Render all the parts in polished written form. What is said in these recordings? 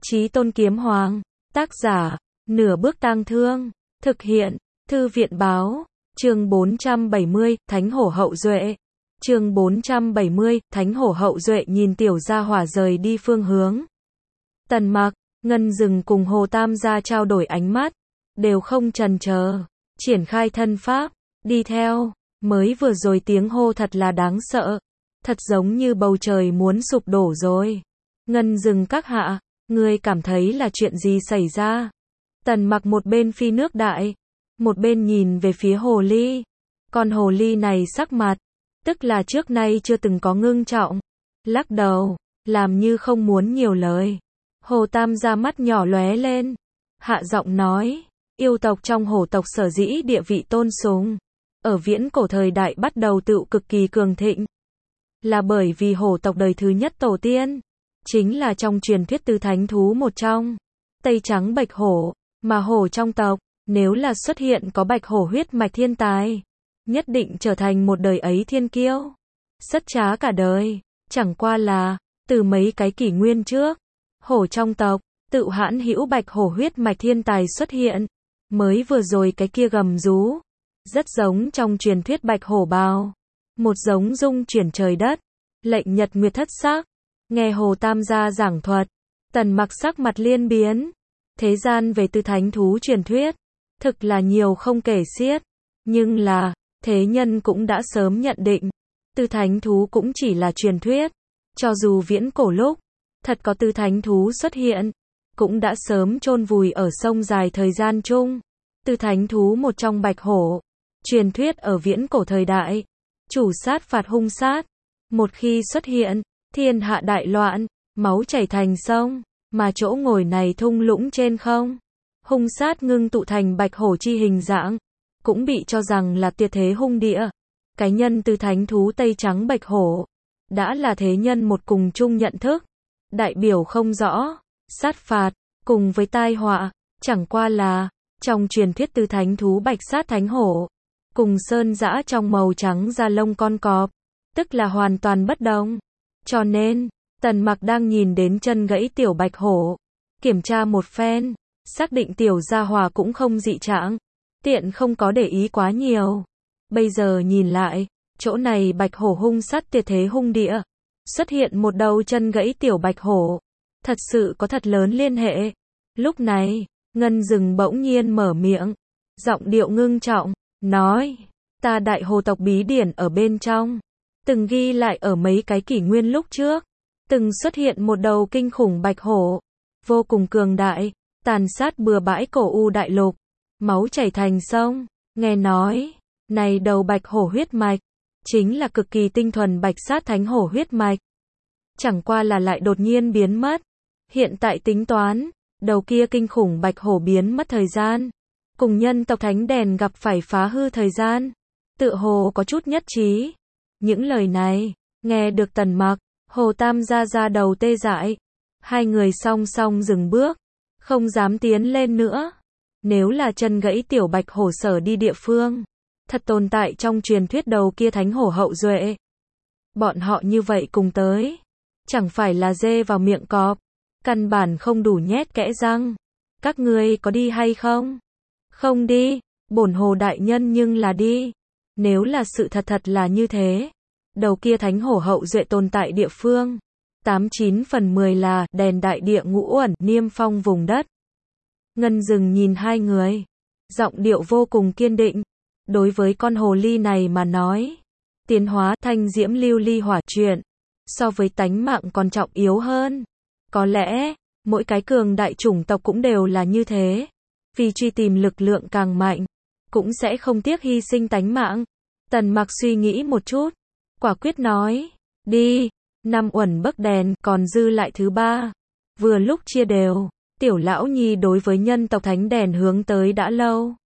Chí Tôn Kiếm Hoàng. Tác giả, Nửa Bước Tang Thương. Thực hiện, Thư viện Báo. Chương 470, Thánh Hổ Hậu Duệ. Chương 470, Thánh Hổ Hậu Duệ nhìn tiểu gia hỏa rời đi phương hướng. Tần Mặc, Ngân Dừng cùng Hồ Tam gia trao đổi ánh mắt, đều không chần chờ, triển khai thân pháp, đi theo. Mới vừa rồi tiếng hô thật là đáng sợ, thật giống như bầu trời muốn sụp đổ rồi. Ngân Dừng các hạ, ngươi cảm thấy là chuyện gì xảy ra? Tần Mặc một bên phi nước đại, một bên nhìn về phía hồ ly. Con hồ ly này sắc mặt, tức là trước nay chưa từng có ngưng trọng, lắc đầu, làm như không muốn nhiều lời. Hồ Tam gia mắt nhỏ lóe lên, hạ giọng nói, yêu tộc trong hổ tộc sở dĩ địa vị tôn sùng, ở viễn cổ thời đại bắt đầu tựu cực kỳ cường thịnh, là bởi vì hổ tộc đời thứ nhất tổ tiên, chính là trong truyền thuyết tứ thánh thú một trong, tây trắng bạch hổ, mà hổ trong tộc, nếu là xuất hiện có bạch hổ huyết mạch thiên tài, nhất định trở thành một đời ấy thiên kiêu, sất trá cả đời. Chẳng qua là, từ mấy cái kỷ nguyên trước, hổ trong tộc, tự hãn hữu bạch hổ huyết mạch thiên tài xuất hiện, mới vừa rồi cái kia gầm rú, rất giống trong truyền thuyết bạch hổ bào, một giống dung chuyển trời đất, lệnh nhật nguyệt thất sắc. Nghe Hồ Tam gia giảng thuật, Tần Mặc sắc mặt liên biến. Thế gian về tứ thánh thú truyền thuyết, thực là nhiều không kể xiết, nhưng là, thế nhân cũng đã sớm nhận định, tứ thánh thú cũng chỉ là truyền thuyết, cho dù viễn cổ lúc, thật có tứ thánh thú xuất hiện, cũng đã sớm chôn vùi ở sông dài thời gian chung. Tứ thánh thú một trong bạch hổ, truyền thuyết ở viễn cổ thời đại, chủ sát phạt hung sát, một khi xuất hiện, thiên hạ đại loạn, máu chảy thành sông, mà chỗ ngồi này thung lũng trên không, hung sát ngưng tụ thành bạch hổ chi hình dạng, cũng bị cho rằng là tuyệt thế hung địa. Cái nhân tứ thánh thú tây trắng bạch hổ, đã là thế nhân một cùng chung nhận thức, đại biểu không rõ, sát phạt, cùng với tai họa, chẳng qua là, trong truyền thuyết tứ thánh thú bạch sát thánh hổ, cùng sơn dã trong màu trắng da lông con cọp, tức là hoàn toàn bất đồng. Cho nên, Tần Mặc đang nhìn đến chân gãy tiểu bạch hổ, kiểm tra một phen, xác định tiểu gia hỏa cũng không dị trạng, tiện không có để ý quá nhiều. Bây giờ nhìn lại, chỗ này bạch hổ hung sát tuyệt thế hung địa, xuất hiện một đầu chân gãy tiểu bạch hổ, thật sự có thật lớn liên hệ. Lúc này, Ngân Dừng bỗng nhiên mở miệng, giọng điệu ngưng trọng, nói, ta đại hồ tộc bí điển ở bên trong, từng ghi lại ở mấy cái kỷ nguyên lúc trước, từng xuất hiện một đầu kinh khủng bạch hổ, vô cùng cường đại, tàn sát bừa bãi cổ u đại lục, máu chảy thành sông. Nghe nói, này đầu bạch hổ huyết mạch, chính là cực kỳ tinh thuần bạch sát thánh hổ huyết mạch. Chẳng qua là lại đột nhiên biến mất. Hiện tại tính toán, đầu kia kinh khủng bạch hổ biến mất thời gian, cùng nhân tộc thánh đèn gặp phải phá hư thời gian, tựa hồ có chút nhất trí. Những lời này, nghe được Tần Mặc, Hồ Tam gia ra đầu tê dại. Hai người song song dừng bước, không dám tiến lên nữa. Nếu là chân gãy tiểu bạch hổ sở đi địa phương, thật tồn tại trong truyền thuyết đầu kia thánh hổ hậu duệ. Bọn họ như vậy cùng tới, chẳng phải là dê vào miệng cọp, căn bản không đủ nhét kẽ răng. Các ngươi có đi hay không? Không đi, bổn hồ đại nhân nhưng là đi. Nếu là sự thật thật là như thế, đầu kia thánh hổ hậu duệ tồn tại địa phương, 89 phần 10 là đèn đại địa ngũ uẩn, niêm phong vùng đất. Ngân Dừng nhìn hai người, giọng điệu vô cùng kiên định. Đối với con hồ ly này mà nói, tiến hóa thanh diễm lưu ly hỏa chuyện, so với tánh mạng còn trọng yếu hơn. Có lẽ, mỗi cái cường đại chủng tộc cũng đều là như thế. Vì truy tìm lực lượng càng mạnh, cũng sẽ không tiếc hy sinh tánh mạng. Tần Mặc suy nghĩ một chút, quả quyết nói, đi, 5 uẩn bấc đèn, còn dư lại thứ 3. Vừa lúc chia đều, tiểu lão nhi đối với nhân tộc thánh đèn hướng tới đã lâu,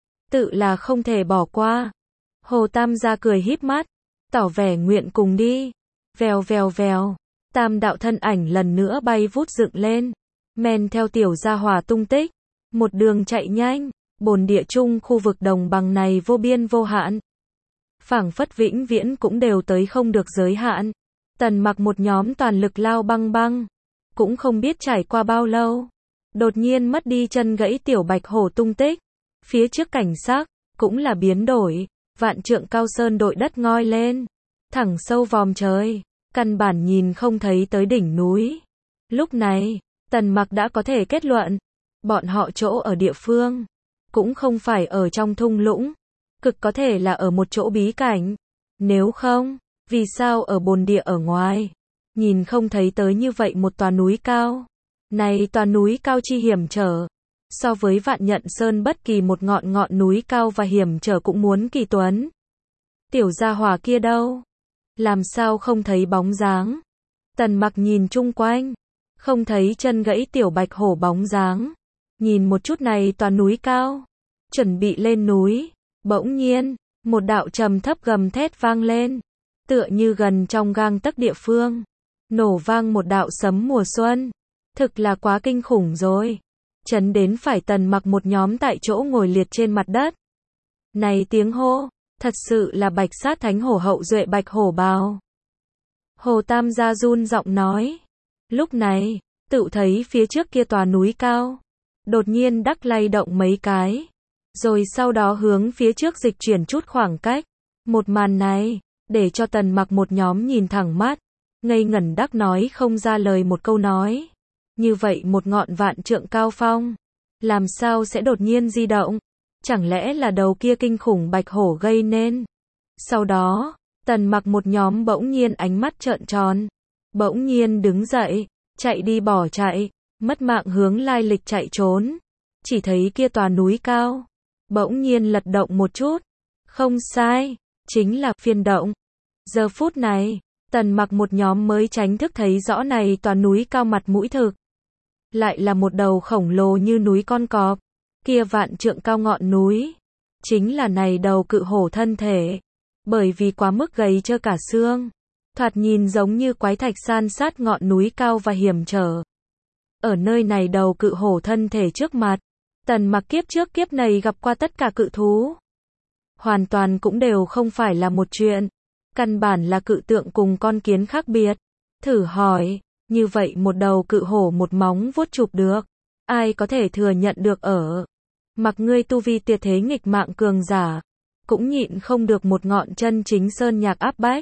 tự là không thể bỏ qua. Hồ Tam gia cười híp mắt, tỏ vẻ nguyện cùng đi. Vèo vèo vèo, tam đạo thân ảnh lần nữa bay vút dựng lên, men theo tiểu gia hỏa tung tích, một đường chạy nhanh. Bồn địa chung khu vực đồng bằng này vô biên vô hạn, phảng phất vĩnh viễn cũng đều tới không được giới hạn. Tần Mặc một nhóm toàn lực lao băng băng, cũng không biết trải qua bao lâu. Đột nhiên mất đi chân gãy tiểu bạch hổ tung tích. Phía trước cảnh sắc, cũng là biến đổi, vạn trượng cao sơn đội đất ngoi lên. Thẳng sâu vòm trời, căn bản nhìn không thấy tới đỉnh núi. Lúc này, Tần Mặc đã có thể kết luận, bọn họ chỗ ở địa phương, cũng không phải ở trong thung lũng, cực có thể là ở một chỗ bí cảnh. Nếu không, vì sao ở bồn địa ở ngoài, nhìn không thấy tới như vậy một tòa núi cao. Này tòa núi cao chi hiểm trở, so với Vạn Nhận Sơn bất kỳ một ngọn núi cao và hiểm trở cũng muốn kỳ tuấn. Tiểu gia hỏa kia đâu? Làm sao không thấy bóng dáng? Tần Mặc nhìn chung quanh, không thấy chân gãy tiểu bạch hổ bóng dáng. Nhìn một chút này tòa núi cao, chuẩn bị lên núi, bỗng nhiên, một đạo trầm thấp gầm thét vang lên, tựa như gần trong gang tấc địa phương, nổ vang một đạo sấm mùa xuân, thực là quá kinh khủng rồi, chấn đến phải Tần Mặc một nhóm tại chỗ ngồi liệt trên mặt đất. Này tiếng hô, thật sự là Bạch Sát Thánh Hổ hậu duệ Bạch Hổ bào. Hồ Tam gia run giọng nói. Lúc này, tự thấy phía trước kia tòa núi cao, đột nhiên đắc lay động mấy cái, rồi sau đó hướng phía trước dịch chuyển chút khoảng cách. Một màn này, để cho Tần Mặc một nhóm nhìn thẳng mắt, ngây ngẩn đắc nói không ra lời một câu nói. Như vậy một ngọn vạn trượng cao phong, làm sao sẽ đột nhiên di động? Chẳng lẽ là đầu kia kinh khủng bạch hổ gây nên? Sau đó, Tần Mặc một nhóm bỗng nhiên ánh mắt trợn tròn, bỗng nhiên đứng dậy, chạy đi bỏ chạy, mất mạng hướng lai lịch chạy trốn. Chỉ thấy kia tòa núi cao, bỗng nhiên lật động một chút. Không sai, chính là phiên động. Giờ phút này, Tần Mặc một nhóm mới tránh thức thấy rõ này tòa núi cao mặt mũi thực. Lại là một đầu khổng lồ như núi con cọp, kia vạn trượng cao ngọn núi, chính là này đầu cự hổ thân thể, bởi vì quá mức gầy trơ cả xương, thoạt nhìn giống như quái thạch san sát ngọn núi cao và hiểm trở. Ở nơi này đầu cự hổ thân thể trước mặt, Tần Mặc kiếp trước kiếp này gặp qua tất cả cự thú, hoàn toàn cũng đều không phải là một chuyện, căn bản là cự tượng cùng con kiến khác biệt. Thử hỏi, như vậy một đầu cự hổ một móng vuốt chụp được, ai có thể thừa nhận được ở? Mặc ngươi tu vi tuyệt thế nghịch mạng cường giả, cũng nhịn không được một ngọn chân chính sơn nhạc áp bách.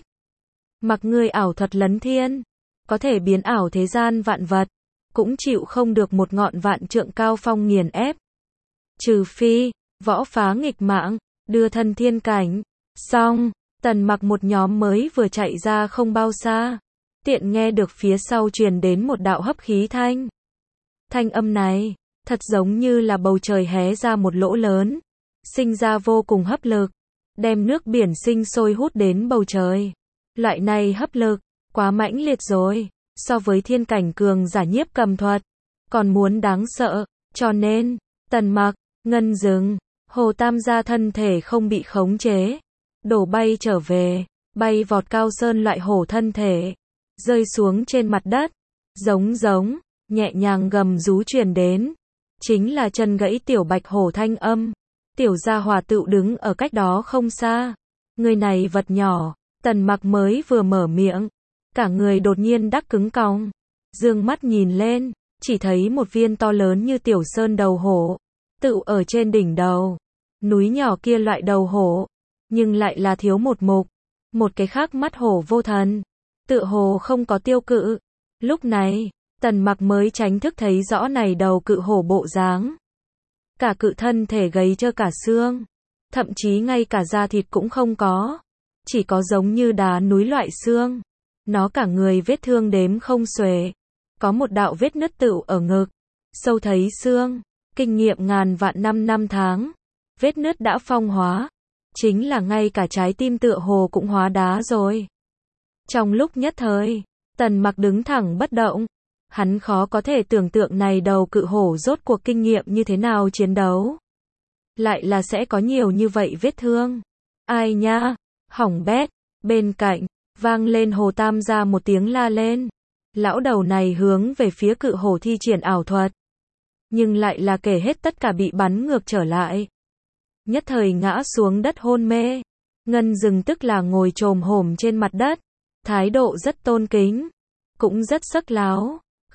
Mặc ngươi ảo thuật lấn thiên, có thể biến ảo thế gian vạn vật, cũng chịu không được một ngọn vạn trượng cao phong nghiền ép. Trừ phi, võ phá nghịch mạng, đưa thân thiên cảnh. Xong, Tần Mặc một nhóm mới vừa chạy ra không bao xa, tiện nghe được phía sau truyền đến một đạo hấp khí thanh. Thanh âm này, thật giống như là bầu trời hé ra một lỗ lớn, sinh ra vô cùng hấp lực, đem nước biển sinh sôi hút đến bầu trời. Loại này hấp lực, quá mãnh liệt rồi, so với thiên cảnh cường giả nhiếp cầm thuật, còn muốn đáng sợ, cho nên, Tần Mặc, Ngân Dừng, Hồ Tam gia thân thể không bị khống chế, đổ bay trở về, bay vọt cao sơn loại hổ thân thể, rơi xuống trên mặt đất, giống, nhẹ nhàng gầm rú truyền đến, chính là chân gãy tiểu bạch hổ thanh âm. Tiểu gia hỏa tựu đứng ở cách đó không xa, người này vật nhỏ, Tần Mặc mới vừa mở miệng, cả người đột nhiên đắc cứng cong, dương mắt nhìn lên, chỉ thấy một viên to lớn như tiểu sơn đầu hổ, tựu ở trên đỉnh đầu, núi nhỏ kia loại đầu hổ, nhưng lại là thiếu một mục, một cái khác mắt hổ vô thần, tựa hồ không có tiêu cự. Lúc này, Tần Mặc mới tránh thức thấy rõ này đầu cự hổ bộ dáng. Cả cự thân thể gầy trơ cả xương, thậm chí ngay cả da thịt cũng không có, chỉ có giống như đá núi loại xương. Nó cả người vết thương đếm không xuể, có một đạo vết nứt tựu ở ngực, sâu thấy xương, kinh nghiệm ngàn vạn năm tháng, vết nứt đã phong hóa, chính là ngay cả trái tim tựa hồ cũng hóa đá rồi. Trong lúc nhất thời, Tần Mặc đứng thẳng bất động, hắn khó có thể tưởng tượng này đầu cự hổ rốt cuộc kinh nghiệm như thế nào chiến đấu. Lại là sẽ có nhiều như vậy vết thương. Ai nha, hỏng bét, bên cạnh, vang lên Hồ Tam gia một tiếng la lên. Lão đầu này hướng về phía cự hổ thi triển ảo thuật. Nhưng lại là kể hết tất cả bị bắn ngược trở lại. Nhất thời ngã xuống đất hôn mê. Ngân Dừng tức là ngồi chồm hổm trên mặt đất, thái độ rất tôn kính, cũng rất sắc láo,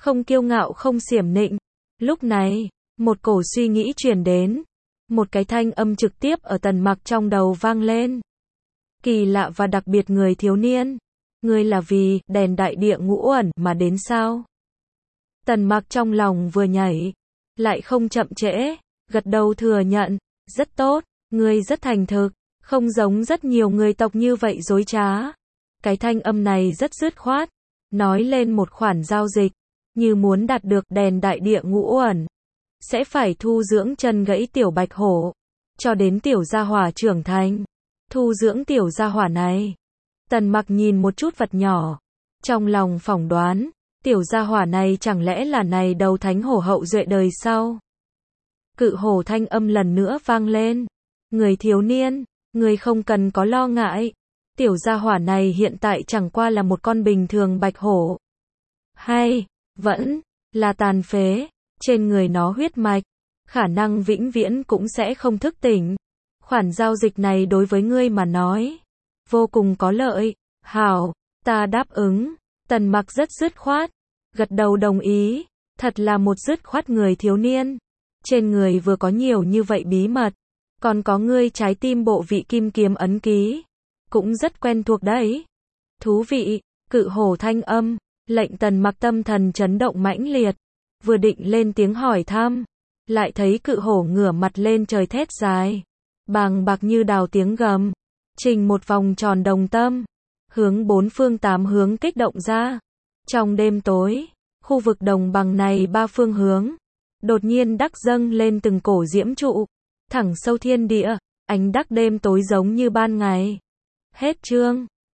không kiêu ngạo không xiểm nịnh. Lúc này, một cổ suy nghĩ truyền đến. Một cái thanh âm trực tiếp ở Tần Mặc trong đầu vang lên. Kỳ lạ và đặc biệt người thiếu niên. Ngươi là vì đèn đại địa ngũ ẩn mà đến sao? Tần Mặc trong lòng vừa nhảy, lại không chậm trễ, gật đầu thừa nhận, rất tốt, ngươi rất thành thực, không giống rất nhiều người tộc như vậy dối trá. Cái thanh âm này rất dứt khoát, nói lên một khoản giao dịch, như muốn đạt được đèn đại địa ngũ ẩn, sẽ phải thu dưỡng chân gãy tiểu bạch hổ, cho đến tiểu gia hỏa trưởng thành. Thu dưỡng tiểu gia hỏa này. Tần Mặc nhìn một chút vật nhỏ, trong lòng phỏng đoán, tiểu gia hỏa này chẳng lẽ là này đầu thánh hổ hậu duệ đời sau. Cự hổ thanh âm lần nữa vang lên. Người thiếu niên, người không cần có lo ngại. Tiểu gia hỏa này hiện tại chẳng qua là một con bình thường bạch hổ. Hay, vẫn, là tàn phế, trên người nó huyết mạch, khả năng vĩnh viễn cũng sẽ không thức tỉnh. Khoản giao dịch này đối với ngươi mà nói, vô cùng có lợi. Hảo, ta đáp ứng. Tần Mặc rất dứt khoát, gật đầu đồng ý. Thật là một dứt khoát người thiếu niên. Trên người vừa có nhiều như vậy bí mật, còn có ngươi trái tim bộ vị kim kiếm ấn ký, cũng rất quen thuộc đấy. Thú vị, cự hổ thanh âm, lệnh Tần Mặc tâm thần chấn động mãnh liệt. Vừa định lên tiếng hỏi thăm, lại thấy cự hổ ngửa mặt lên trời thét dài, bàng bạc như đào tiếng gầm, trình một vòng tròn đồng tâm, hướng bốn phương tám hướng kích động ra. Trong đêm tối, khu vực đồng bằng này ba phương hướng, đột nhiên đắc dâng lên từng cổ diễm trụ, thẳng sâu thiên địa, ánh đắc đêm tối giống như ban ngày. Hết chương.